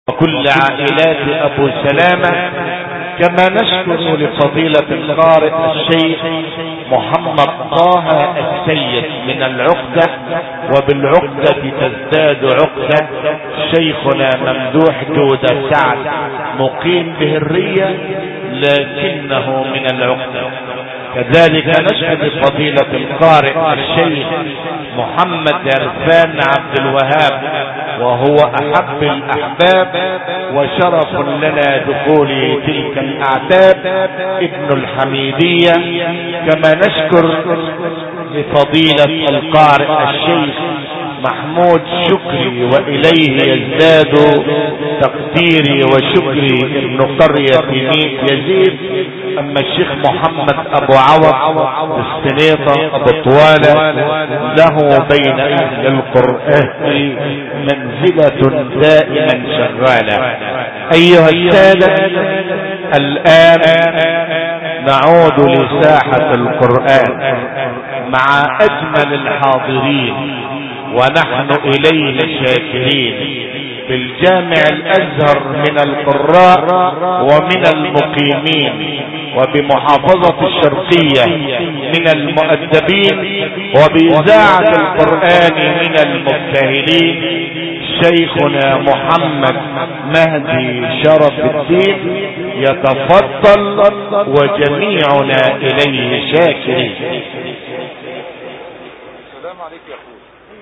وكل عائلات أبو سلامة. كما نشكر لفضيلة القارئ الشيخ محمد طه السيد من العقدة، وبالعقدة تزداد عقدة شيخنا ممدوح جودة سعد مقيم بهرية لكنه من العقدة. كذلك نشكر لفضيلة القارئ الشيخ محمد عرفان عبد الوهاب، وهو أحب الأحباب وشرف لنا دخول تلك الأعتاب ابن الحميدية. كما نشكر لفضيلة القارئ الشيخ محمود شكري، وإليه يزداد تقديري وشكري ابن قرية ميت يزيد. أما الشيخ محمد أبو عوض السنيطة أبو طوالة له بين أهل القرآن منزلة دائما شغالة. أيها السادة، الآن نعود لساحة القرآن مع أجمل الحاضرين ونحن إليه شاكرين بالجامع الأزهر من القراء ومن المقيمين، وبمحافظة الشرقية من المؤدبين، وبإذاعة القرآن من المبتهلين، شيخنا محمد مهدي شرف الدين يتفضل وجميعنا إليه شاكرين. السلام عليك يا أخوي.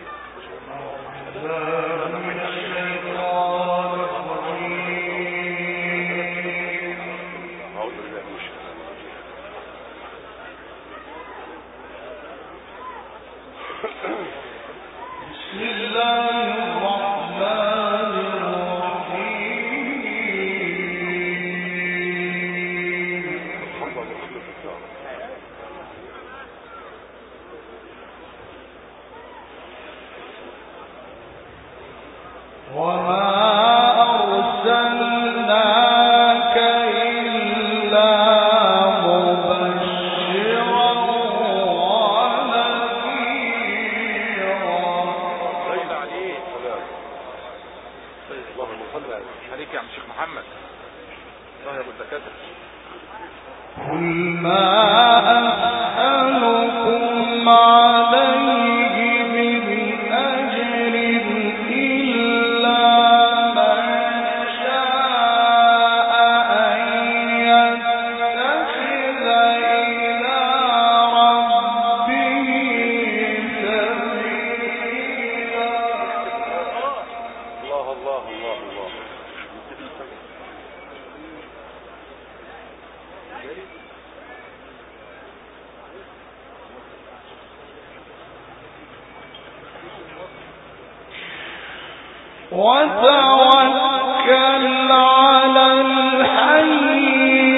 وتوكل على الحي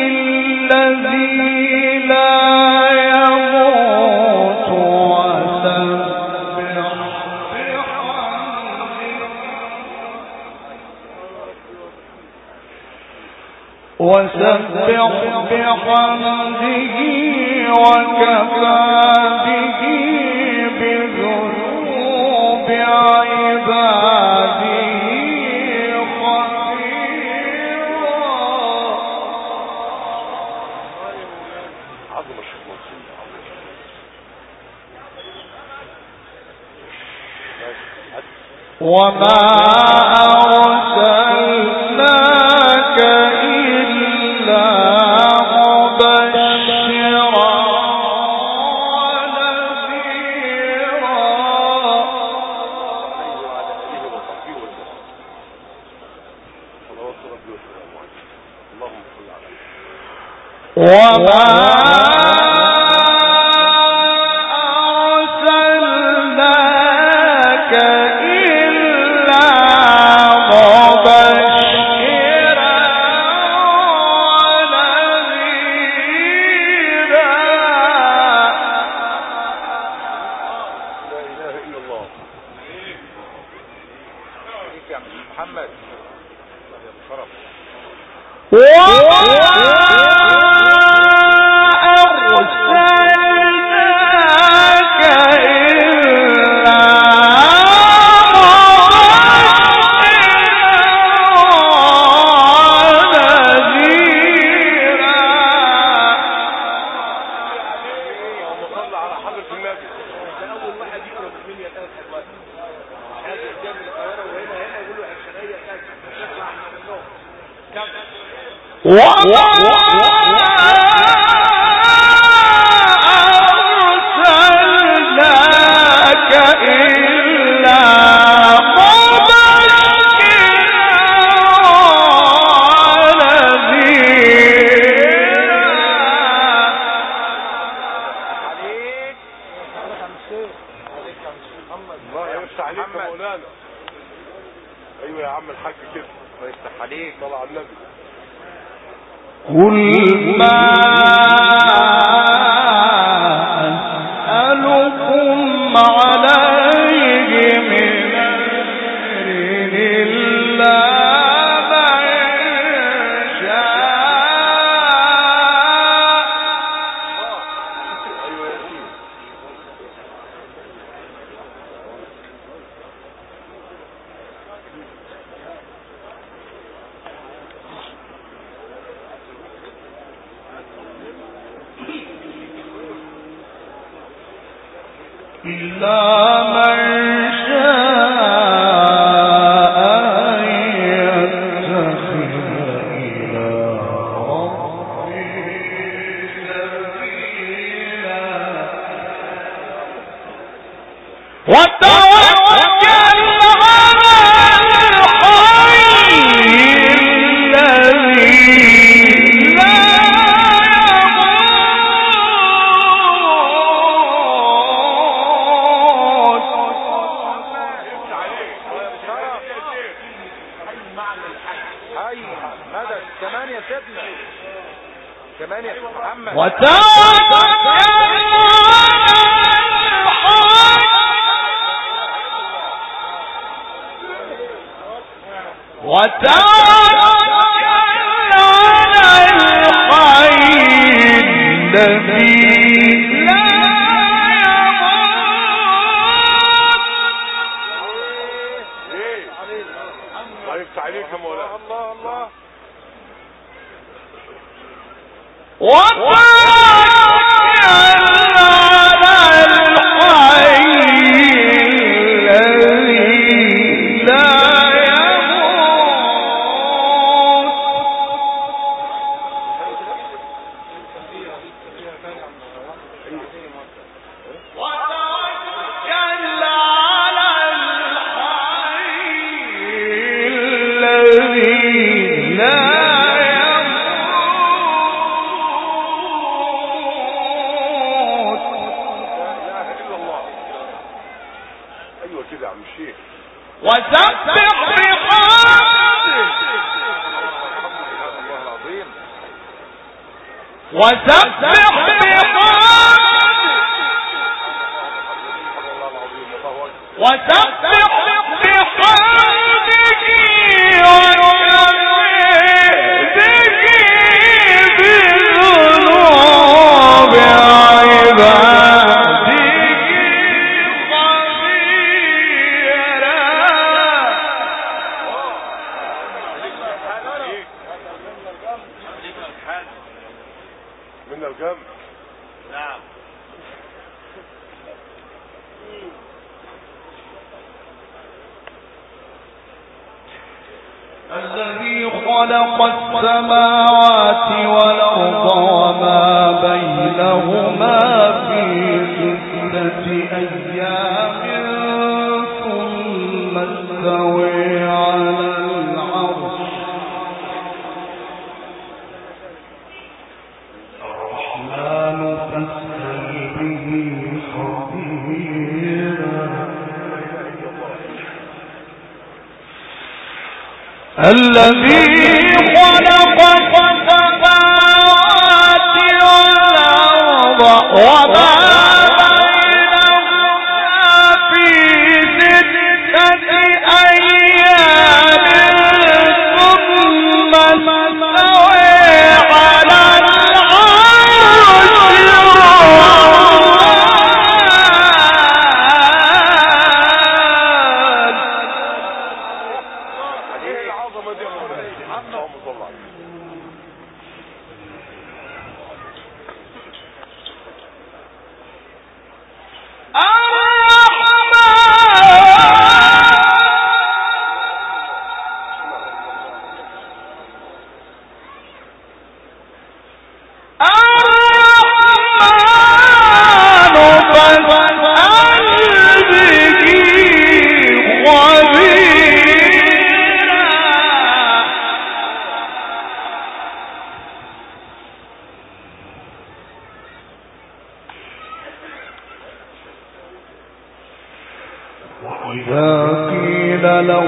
الذي لا يموت وسبح بحمده وكفى به بذنوب عباده وما أرسلناك إلا مبشرا ونذيرا وما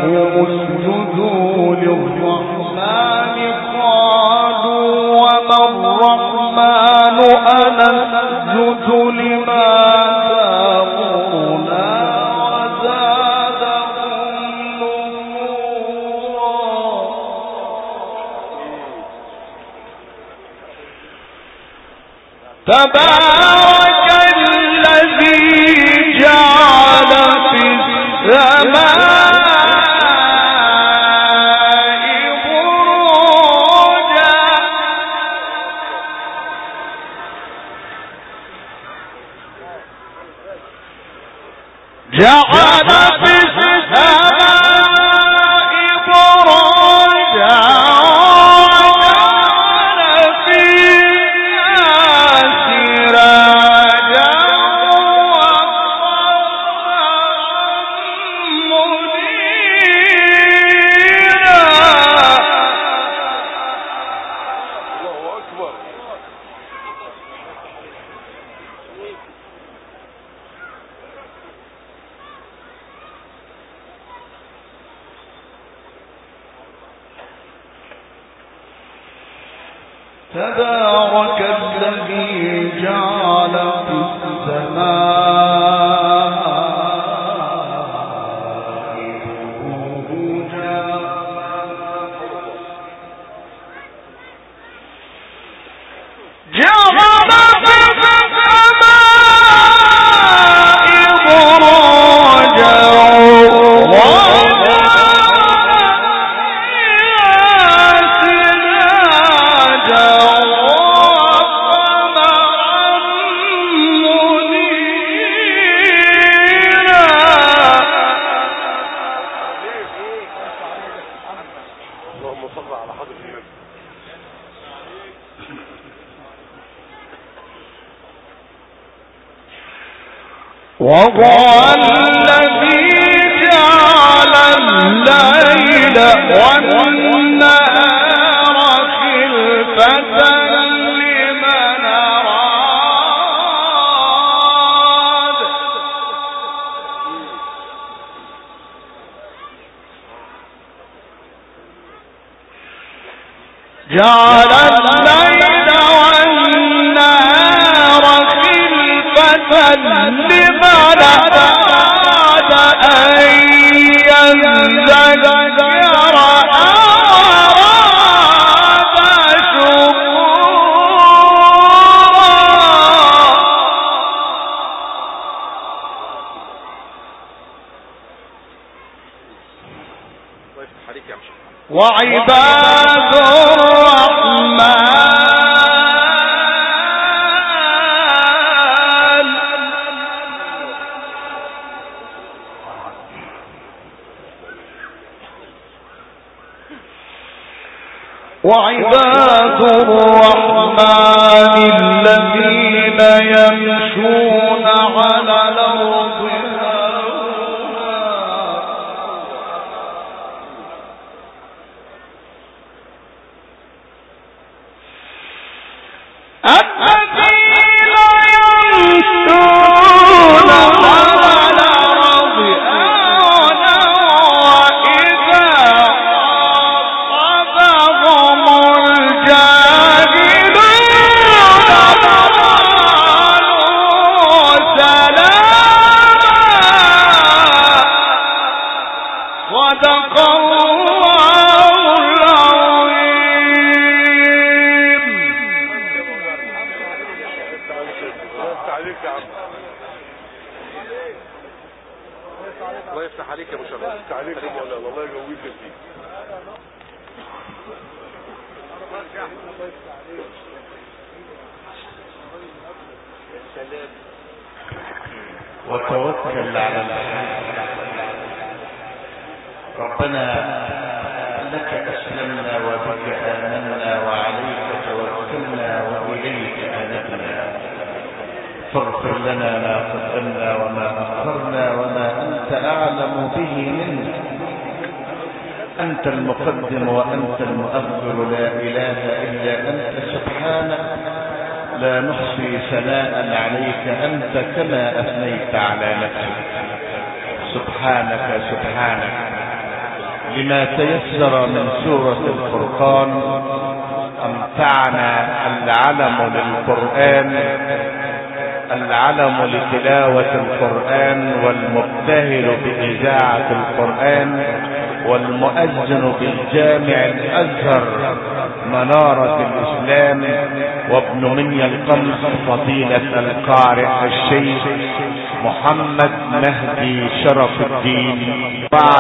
لهم اسجدوا للرحمن قالوا وما الرحمن أنسجد لما تأمرنا وزادهم نفورا. تبارك الذي جعل في السماء جعل في السماء بروجا وجعل فيها سراجا وقمرا منيرا. الله أكبر. تبارك الذي جعل في السماء بروجا جعل في السماء بروجا وهو الذي جعل الليل والنهار خلفة لمن أراد جعل الليل والنهار خلفة لمن أراد أن يذكر أراد شكورا. وعباد الرحمن الذين يمشون على الأرض الذين يمشون على الأرض هونا وإذا خاطبهم الجاهلون قالوا سلاما. صدق الله العظيم. الله يفتح عليك يا ابو شرف. يفتح عليك يا مولانا. الله يقويك فيك. وتوكل على الحي. ربنا لك أسلمنا وبك آمنا وعليك توكلنا وإليك أنبنا. فاغفر لنا ما قدمنا وما أخرنا وما أنت أعلم به منا. أنت المقدم وأنت المؤخر، لا إله إلا أنت سبحانك. لا نحصي ثناء عليك أنت كما أثنيت على نفسك. سبحانك سبحانك بما تيسر من سورة الفرقان أمتعنا العلم للقرآن، العلم لتلاوة القرآن، والمبتهل بإذاعة القرآن، والمؤذن بالجامع الأزهر منارة الإسلام، وابن مني القمص فضيلة القارئ الشيخ محمد مهدي شرف الدين.